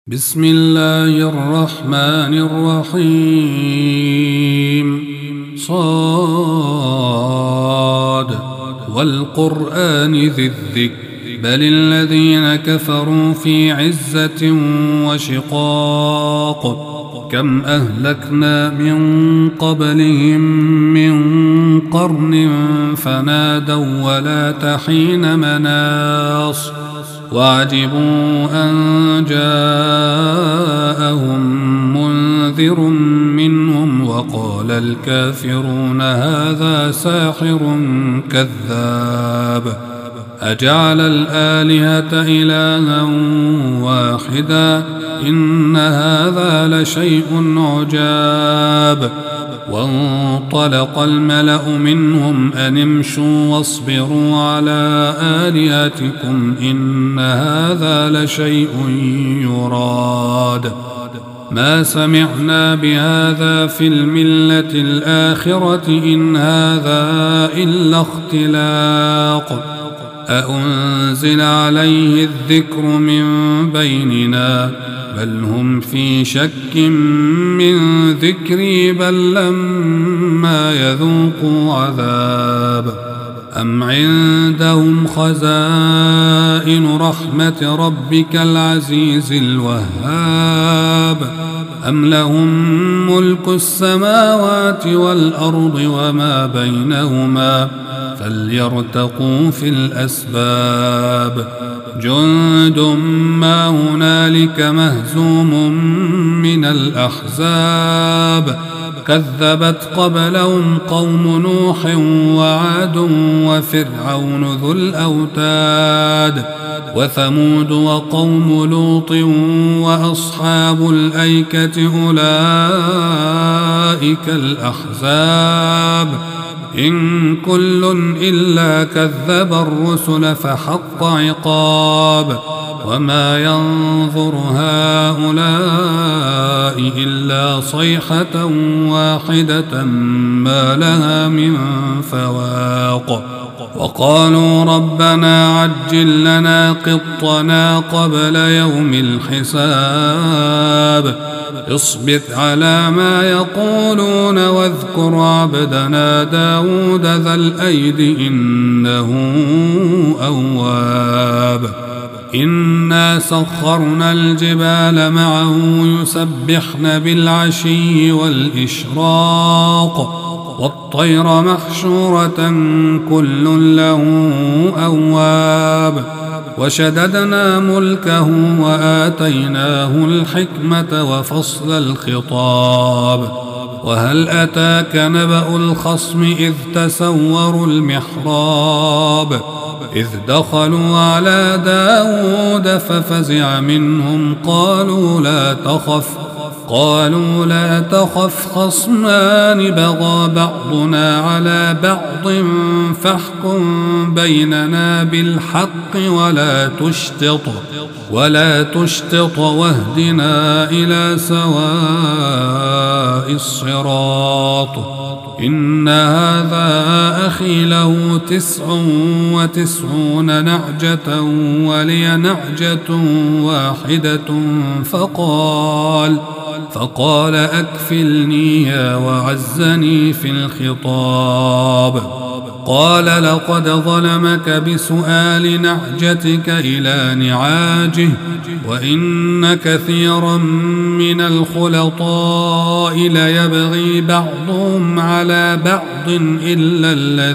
بسم الله الرحمن الرحيم صاد والقرآن ذي الذكر بل الذين كفروا في عزة وشقاق كم أهلكنا من قبلهم من قرن فنادوا ولا حين مناص وعجبوا أن جاءهم منذر منهم وقال الكافرون هذا ساحر كذاب أجعل الآلهة إلها واحدا إن هذا لشيء عجاب وانطلق الملأ منهم أن امشوا واصبروا على آلهتكم إن هذا لشيء يراد ما سمعنا بهذا في الملة الآخرة إن هذا إلا اختلاق أأنزل عليه الذكر من بيننا بل هم في شك من ذكري بل لما يذوقوا عذاب أم عندهم خزائن رحمة ربك العزيز الوهاب أم لهم ملك السماوات والأرض وما بينهما فليرتقوا في الأسباب جند ما هنالك مهزوم من الأحزاب كذبت قبلهم قوم نوح وعاد وفرعون ذو الأوتاد وثمود وقوم لوط وأصحاب الأيكة أولئك الأحزاب إن كل إلا كذب الرسل فحق عقاب وما ينظر هؤلاء إلا صيحة واحدة ما لها من فواق وقالوا ربنا عجل لنا قطنا قبل يوم الحساب اصبر على ما يقولون واذكر عبدنا داود ذا الأيد إنه أواب إنا سخرنا الجبال معه يسبحن بالعشي والإشراق والطير محشورة كل له أواب وشددنا ملكه وآتيناه الحكمة وفصل الخطاب وهل أتاك نبأ الخصم إذ تسوروا المحراب إذ دخلوا على داود ففزع منهم قالوا لا تخف خصمان بغى بعضنا على بعض فاحكم بيننا بالحق ولا تشطط واهدنا إلى سواء الصراط إن هذا أخي له 99 نعجة ولي نعجة واحدة فقال أكفلنيها وعزني في الخطاب قال لقد ظلمك بسؤال نعجتك إلى نعاجه وإن كثيرا من الخلطاء ليبغي بعضهم على بعض إلا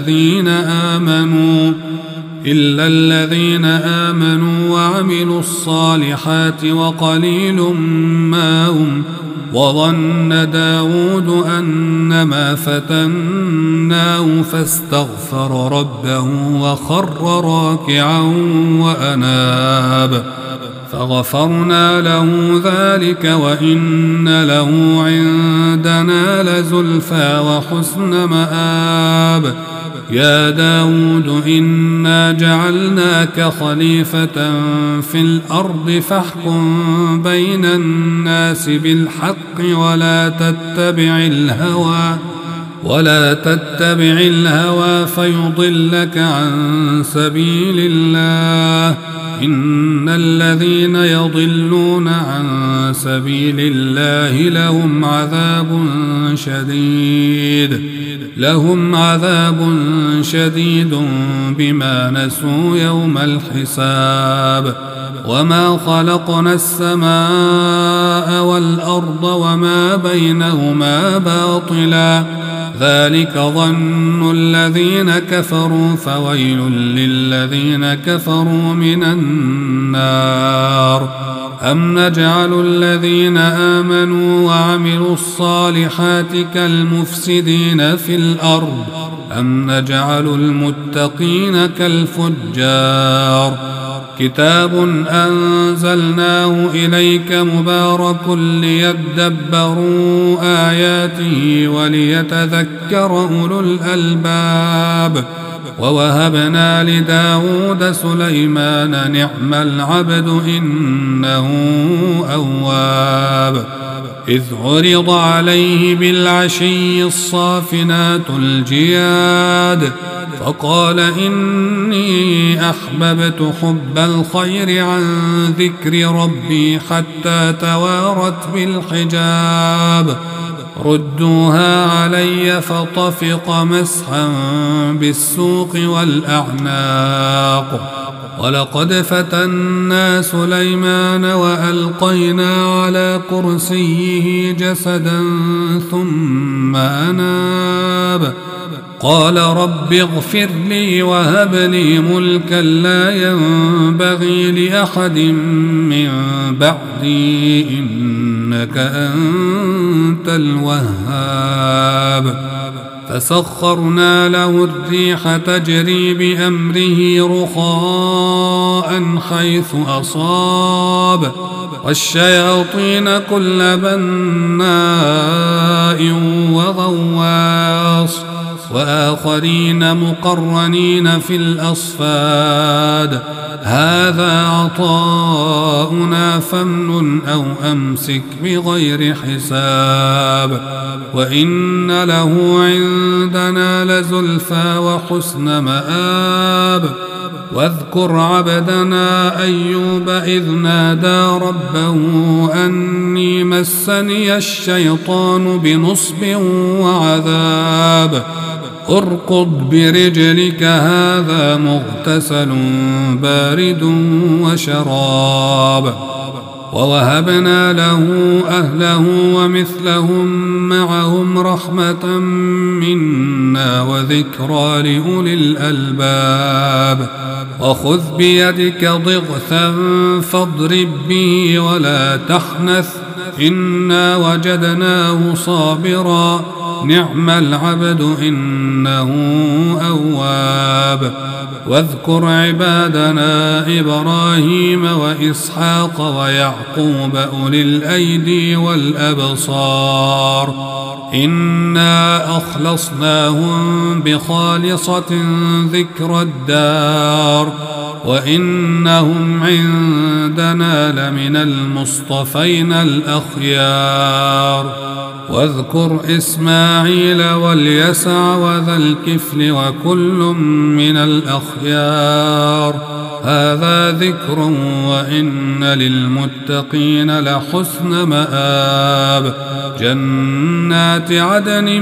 الذين آمنوا وعملوا الصالحات وقليل ما هم وظن داود أنما فتناه فاستغفر ربه وخر راكعا وأناب فغفرنا له ذلك وإن له عندنا لزلفى وحسن مآب يا داود إنا جعلناك خليفة في الأرض فاحكم بين الناس بالحق ولا تتبع الهوى فيضلك عن سبيل الله إن الذين يضلون عن سبيل الله لهم عذاب شديد بما نسوا يوم الحساب. وما خلقنا السماء والأرض وما بينهما باطلا ذلك ظن الذين كفروا فويل للذين كفروا من النار. أم نجعل الذين آمنوا وعملوا الصالحات كالمفسدين في الأرض أم نجعل المتقين كالفجار. كتاب أنزلناه إليك مبارك ليدبروا آياته وليتذكر أولو الألباب. ووهبنا لداود سليمان نعم العبد إنه أواب. إذ عرض عليه بالعشي الصافنات الجياد فقال إني أحببت حب الخير عن ذكر ربي حتى توارت بالحجاب. ردوها علي فطفق مسحا بالسوق والأعناق. ولقد فتنا سليمان وألقينا على كرسيه جسدا ثم أناب. قال رب اغفر لي وهب لي ملكا لا ينبغي لأحد من بعدي إنك أنت الوهاب. فسخرنا له الريح تجري بأمره رخاء حيث أصاب والشياطين كل بناء وغواص وآخرين مقرنين في الأصفاد. هذا عطاؤنا فامنن أو أمسك بغير حساب. وإن له عندنا لزلفى وحسن مآب. واذكر عبدنا أيوب إذ نادى ربه أني مسني الشيطان بنصب وعذاب. اركض برجلك هذا مغتسل بارد وشراب. ووهبنا له أهله ومثلهم معهم رحمة منا وذكرى لأولي الألباب. وخذ بيدك ضغثا فاضرب به ولا تحنث إنا وجدناه صابرا نعم العبد إنه أواب. واذكر عبادنا إبراهيم وإسحاق ويعقوب أولي الأيدي والأبصار إنا أخلصناهم بخالصة ذكر الدار وإنهم عندنا لمن المصطفين الأخيار. واذكر إسماعيل واليسع وذا الكفل وكل من الأخيار. هذا ذكر وإن للمتقين لحسن مآب. جنات عدن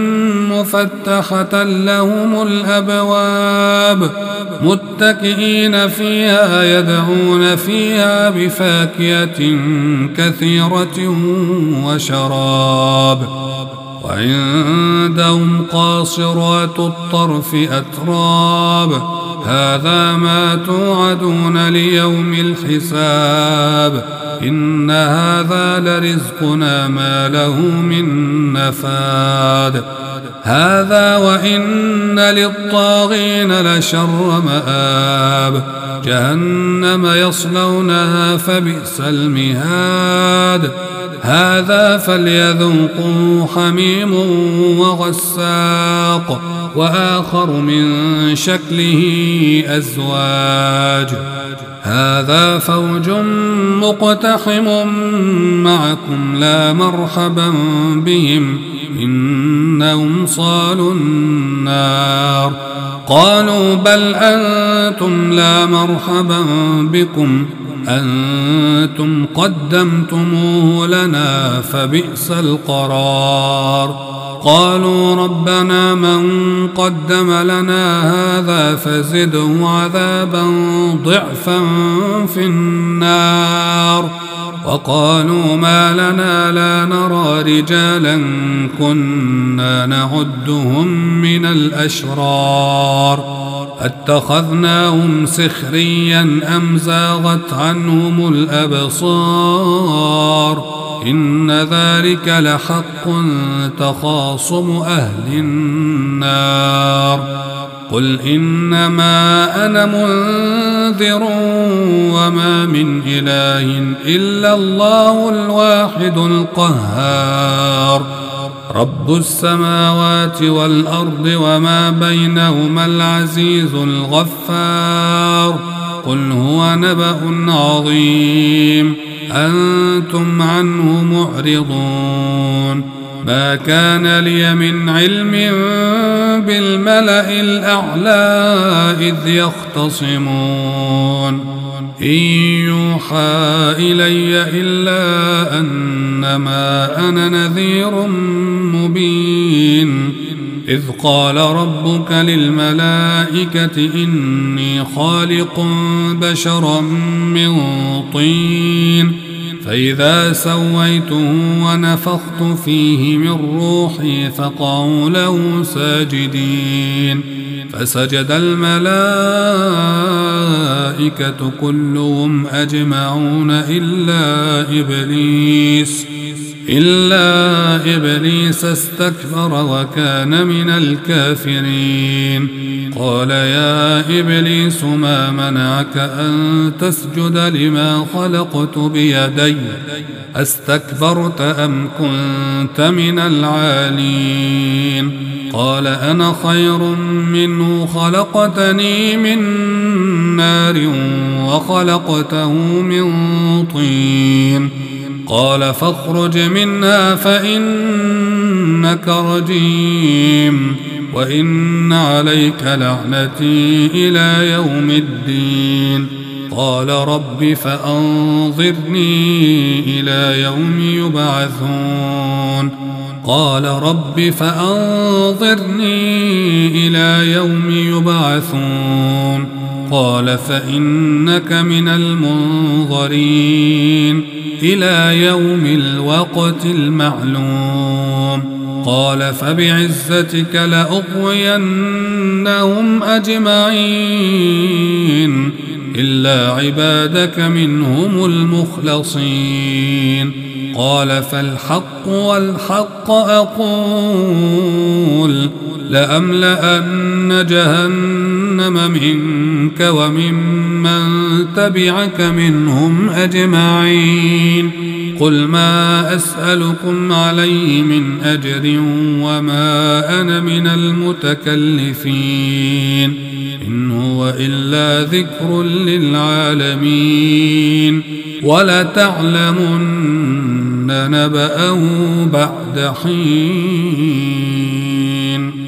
مفتحة لهم الأبواب متكئين فيها يدعون فيها بفاكهة كثيرة وشراب. وعندهم قاصرات الطرف أتراب. هذا ما توعدون ليوم الحساب. إن هذا لرزقنا ما له من نفاد. هذا وإن للطاغين لشر مآب. جهنم يصلونها فبئس المهاد. هذا فليذوقوا حميم وغساق وآخر من شكله أزواج. هذا فوج مقتحم معكم لا مرحبا بهم إنهم صالوا النار. قالوا بل أنتم لا مرحبا بكم أنتم قدمتموه لنا فبئس القرار. قالوا ربنا من قدم لنا هذا فزده عذابا ضعفا في النار. وقالوا ما لنا لا نرى رجالا كنا نعدهم من الأشرار اتخذناهم سخريا أم زاغت عنهم الأبصار إن ذلك لحق تخاصم أهل النار. قل إنما أنا منذر وما من إله إلا الله الواحد القهار رب السماوات والأرض وما بينهما العزيز الغفار. قل هو نبأ عظيم أنتم عنه معرضون. ما كان لي من علم بالملأ الأعلى إذ يختصمون إن يوحى إلي إلا أنما أنا نذير مبين. إذ قال ربك للملائكة إني خالق بشرا من طين فإذا سويته ونفخت فيه من روحي فقعوا له ساجدين. فسجد الملائكة كلهم أجمعون إلا إبليس استكبر وكان من الكافرين. قال يا إبليس ما منعك أن تسجد لما خلقت بيدي أستكبرت أم كنت من العالين؟ قال أنا خير منه خلقتني من نار وخلقته من طين. قال فاخرج منها فإنك رجيم وإن عليك لعنتي إلى يوم الدين. قال رب فأنظرني إلى يوم يبعثون. قال رب فأنظرني إلى يوم يبعثون. قال فإنك من المنظرين إلى يوم الوقت المعلوم. قال فبعزتك لأغوينهم أجمعين إلا عبادك منهم المخلصين. قال فالحق والحق أقول لأملأن جهنم منك وممن تبعك منهم أجمعين. قل ما أسألكم عليه من أجر وما أنا من المتكلفين إن هو إلا ذكر للعالمين. ولتعلمن نبأه بعد حين.